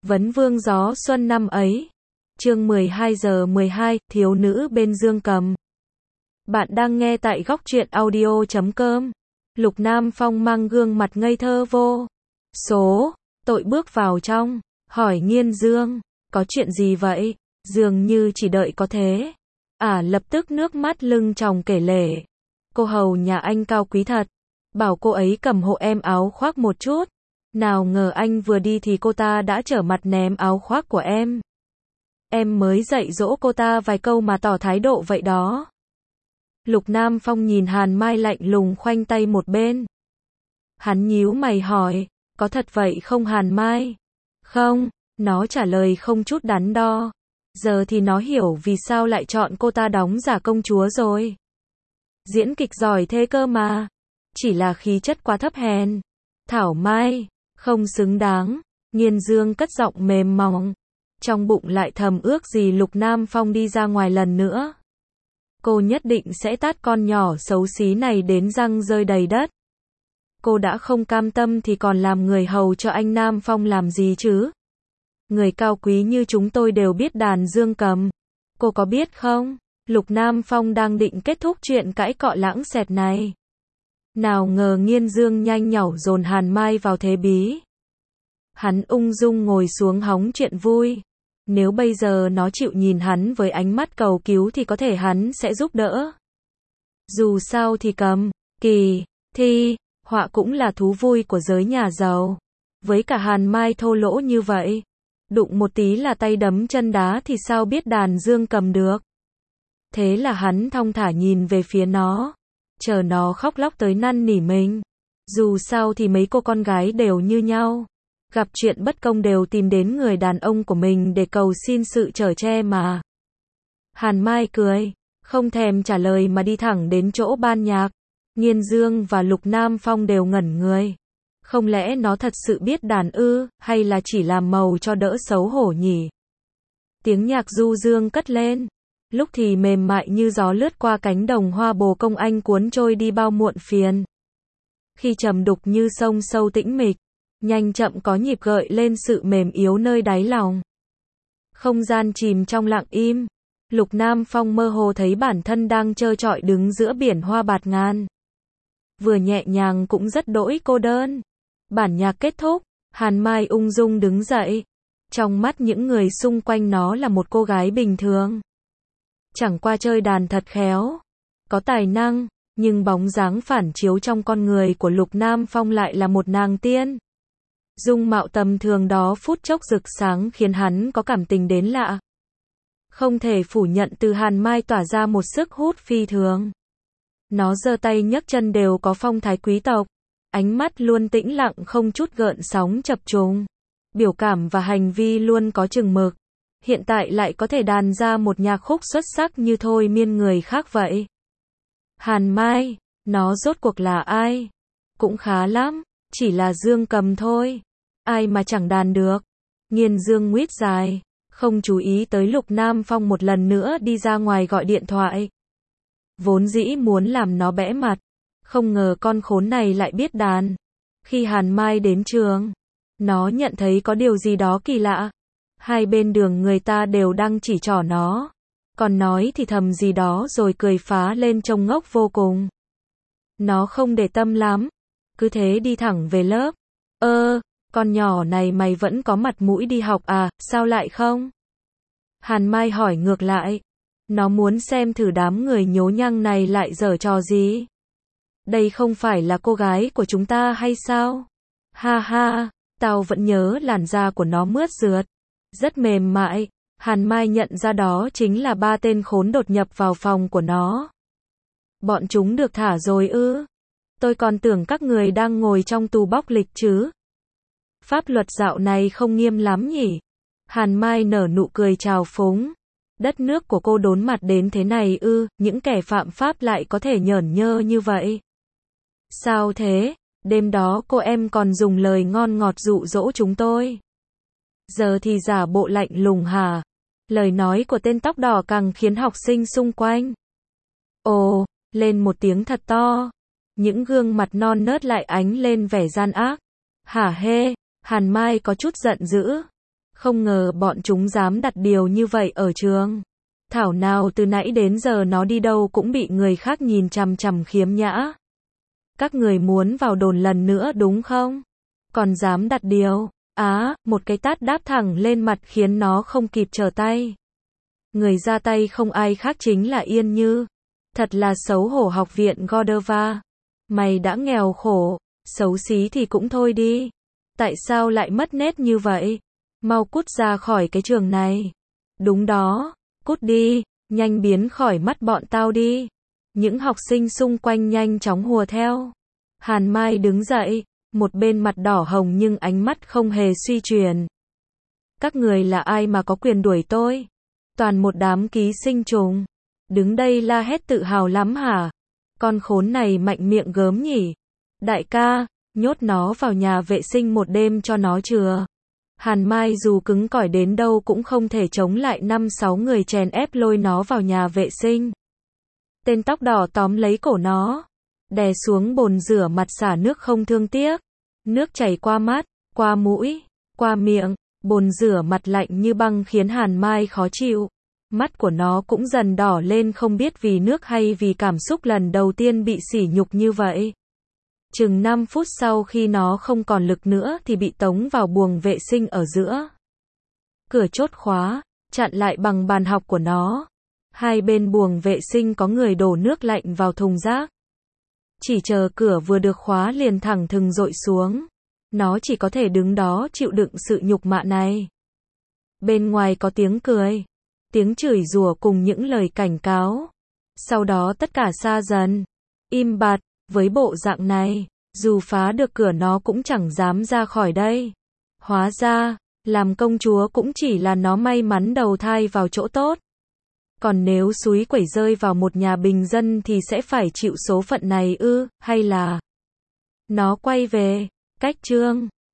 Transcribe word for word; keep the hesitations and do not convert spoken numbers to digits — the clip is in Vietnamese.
Vấn vương gió xuân năm ấy. Chương mười hai giờ mười hai, thiếu nữ bên dương cầm. Bạn đang nghe tại góc truyện audio chấm com. Lục Nam Phong mang gương mặt ngây thơ vô số, tội bước vào trong, hỏi Nghiên Dương, có chuyện gì vậy? Dường như chỉ đợi có thế. À, lập tức nước mắt lưng tròng kể lể. Cô hầu nhà anh cao quý thật. Bảo cô ấy cầm hộ em áo khoác một chút. Nào ngờ anh vừa đi thì cô ta đã trở mặt ném áo khoác của em. Em mới dạy dỗ cô ta vài câu mà tỏ thái độ vậy đó. Lục Nam Phong nhìn Hàn Mai lạnh lùng khoanh tay một bên. Hắn nhíu mày hỏi, có thật vậy không Hàn Mai? Không, nó trả lời không chút đắn đo. Giờ thì nó hiểu vì sao lại chọn cô ta đóng giả công chúa rồi. Diễn kịch giỏi thế cơ mà. Chỉ là khí chất quá thấp hèn. Thảo Mai, không xứng đáng. Nghiên Dương cất giọng mềm mỏng. Trong bụng lại thầm ước gì Lục Nam Phong đi ra ngoài lần nữa. Cô nhất định sẽ tát con nhỏ xấu xí này đến răng rơi đầy đất. Cô đã không cam tâm thì còn làm người hầu cho anh Nam Phong làm gì chứ? Người cao quý như chúng tôi đều biết đàn dương cầm. Cô có biết không? Lục Nam Phong đang định kết thúc chuyện cãi cọ lãng xẹt này. Nào ngờ Nghiên Dương nhanh nhảu dồn Hàn Mai vào thế bí. Hắn ung dung ngồi xuống hóng chuyện vui. Nếu bây giờ nó chịu nhìn hắn với ánh mắt cầu cứu thì có thể hắn sẽ giúp đỡ. Dù sao thì cầm, kỳ, thi, họa cũng là thú vui của giới nhà giàu. Với cả Hàn Mai thô lỗ như vậy, đụng một tí là tay đấm chân đá thì sao biết đàn dương cầm được. Thế là hắn thong thả nhìn về phía nó, chờ nó khóc lóc tới năn nỉ mình. Dù sao thì mấy cô con gái đều như nhau. Gặp chuyện bất công đều tìm đến người đàn ông của mình để cầu xin sự chở che mà. Hàn Mai cười, không thèm trả lời mà đi thẳng đến chỗ ban nhạc. Nghiên Dương và Lục Nam Phong đều ngẩn người. Không lẽ nó thật sự biết đàn ư, hay là chỉ làm màu cho đỡ xấu hổ nhỉ? Tiếng nhạc du dương cất lên. Lúc thì mềm mại như gió lướt qua cánh đồng hoa bồ công anh cuốn trôi đi bao muộn phiền. Khi trầm đục như sông sâu tĩnh mịch. Nhanh chậm có nhịp gợi lên sự mềm yếu nơi đáy lòng. Không gian chìm trong lặng im. Lục Nam Phong mơ hồ thấy bản thân đang trơ trọi đứng giữa biển hoa bạt ngàn. Vừa nhẹ nhàng cũng rất đỗi cô đơn. Bản nhạc kết thúc, Hàn Mai ung dung đứng dậy. Trong mắt những người xung quanh nó là một cô gái bình thường. Chẳng qua chơi đàn thật khéo. Có tài năng, nhưng bóng dáng phản chiếu trong con người của Lục Nam Phong lại là một nàng tiên. Dung mạo tầm thường đó phút chốc rực sáng khiến hắn có cảm tình đến lạ. Không thể phủ nhận từ Hàn Mai tỏa ra một sức hút phi thường. Nó giơ tay nhấc chân đều có phong thái quý tộc. Ánh mắt luôn tĩnh lặng không chút gợn sóng chập trùng. Biểu cảm và hành vi luôn có chừng mực. Hiện tại lại có thể đàn ra một nhạc khúc xuất sắc như thôi miên người khác vậy. Hàn Mai, nó rốt cuộc là ai? Cũng khá lắm, chỉ là dương cầm thôi. Ai mà chẳng đàn được. Nghiên Dương nguyết dài, không chú ý tới Lục Nam Phong một lần nữa đi ra ngoài gọi điện thoại. Vốn dĩ muốn làm nó bẽ mặt, không ngờ con khốn này lại biết đàn. Khi Hàn Mai đến trường, nó nhận thấy có điều gì đó kỳ lạ. Hai bên đường người ta đều đang chỉ trỏ nó, còn nói thì thầm gì đó rồi cười phá lên trông ngốc vô cùng. Nó không để tâm lắm, cứ thế đi thẳng về lớp. Ơ, con nhỏ này mày vẫn có mặt mũi đi học à, sao lại không? Hàn Mai hỏi ngược lại. Nó muốn xem thử đám người nhố nhăng này lại giở trò gì. Đây không phải là cô gái của chúng ta hay sao? Ha ha, tao vẫn nhớ làn da của nó mướt rượt, rất mềm mại. Hàn Mai nhận ra đó chính là ba tên khốn đột nhập vào phòng của nó. Bọn chúng được thả rồi ư? Tôi còn tưởng các người đang ngồi trong tù bóc lịch chứ. Pháp luật dạo này không nghiêm lắm nhỉ? Hàn Mai nở nụ cười trào phúng. Đất nước của cô đốn mặt đến thế này ư, những kẻ phạm pháp lại có thể nhởn nhơ như vậy. Sao thế? Đêm đó cô em còn dùng lời ngon ngọt dụ dỗ chúng tôi. Giờ thì giả bộ lạnh lùng hả? Lời nói của tên tóc đỏ càng khiến học sinh xung quanh ồ lên một tiếng thật to. Những gương mặt non nớt lại ánh lên vẻ gian ác. Hả hê, Hàn Mai có chút giận dữ. Không ngờ bọn chúng dám đặt điều như vậy ở trường. Thảo nào từ nãy đến giờ nó đi đâu cũng bị người khác nhìn chằm chằm khiếm nhã. Các người muốn vào đồn lần nữa đúng không? Còn dám đặt điều. Á, một cái tát đáp thẳng lên mặt khiến nó không kịp trở tay. Người ra tay không ai khác chính là Yên Như. Thật là xấu hổ học viện Godova. Mày đã nghèo khổ, xấu xí thì cũng thôi đi. Tại sao lại mất nét như vậy? Mau cút ra khỏi cái trường này. Đúng đó, cút đi, nhanh biến khỏi mắt bọn tao đi. Những học sinh xung quanh nhanh chóng hùa theo. Hàn Mai đứng dậy, một bên mặt đỏ hồng nhưng ánh mắt không hề suy chuyển. Các người là ai mà có quyền đuổi tôi? Toàn một đám ký sinh trùng. Đứng đây la hét tự hào lắm hả? Con khốn này mạnh miệng gớm nhỉ? Đại ca, nhốt nó vào nhà vệ sinh một đêm cho nó chừa. Hàn Mai dù cứng cỏi đến đâu cũng không thể chống lại năm sáu người chèn ép lôi nó vào nhà vệ sinh. Tên tóc đỏ tóm lấy cổ nó, đè xuống bồn rửa mặt xả nước không thương tiếc. Nước chảy qua mắt, qua mũi, qua miệng, bồn rửa mặt lạnh như băng khiến Hàn Mai khó chịu. Mắt của nó cũng dần đỏ lên không biết vì nước hay vì cảm xúc lần đầu tiên bị sỉ nhục như vậy. Chừng năm phút sau khi nó không còn lực nữa thì bị tống vào buồng vệ sinh ở giữa. Cửa chốt khóa, chặn lại bằng bàn học của nó. Hai bên buồng vệ sinh có người đổ nước lạnh vào thùng rác. Chỉ chờ cửa vừa được khóa liền thẳng thừng dội xuống. Nó chỉ có thể đứng đó chịu đựng sự nhục mạ này. Bên ngoài có tiếng cười, tiếng chửi rủa cùng những lời cảnh cáo. Sau đó tất cả xa dần, im bặt. Với bộ dạng này, dù phá được cửa nó cũng chẳng dám ra khỏi đây. Hóa ra, làm công chúa cũng chỉ là nó may mắn đầu thai vào chỗ tốt. Còn nếu xúi quẩy rơi vào một nhà bình dân thì sẽ phải chịu số phận này ư, hay là nó quay về, cách chương